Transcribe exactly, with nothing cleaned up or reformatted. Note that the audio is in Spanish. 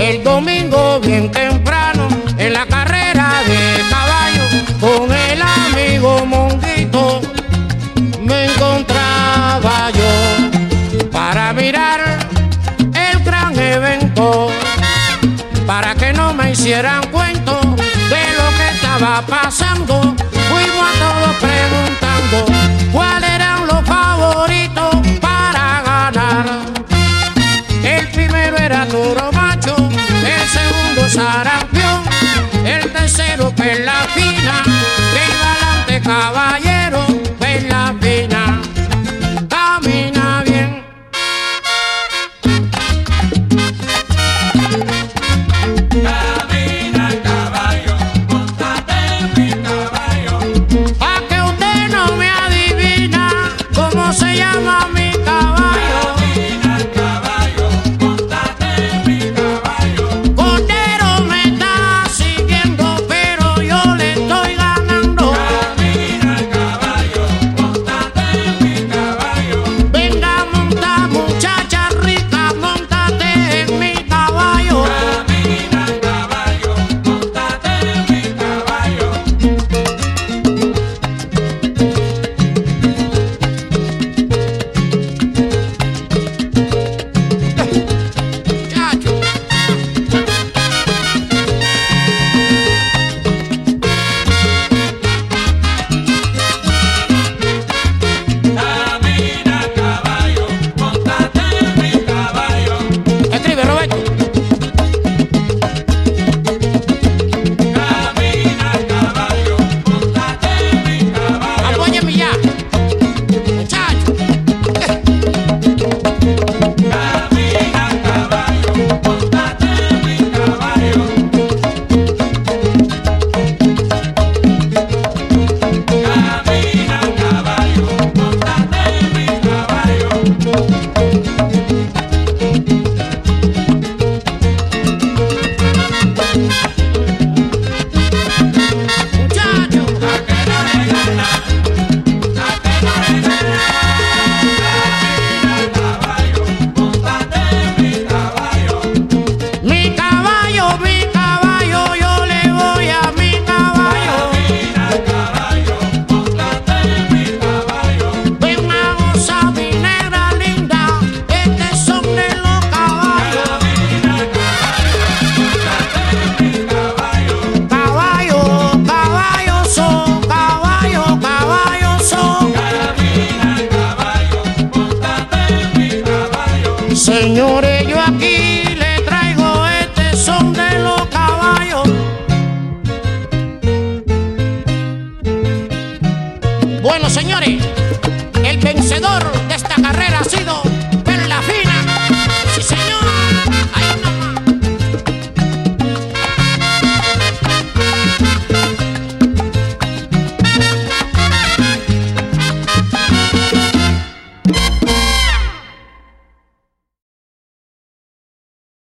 El domingo bien temprano en la carrera de caballo con el amigo Monguito me encontraba yo para mirar el gran evento, para que no me hicieran cuento de lo que estaba pasando. Fuimos a todos preguntando cuáles eran los favoritos para ganar. El primero era Toro Macho, el segundo Sarampión, el tercero Perla Fina, que iba adelante caballo.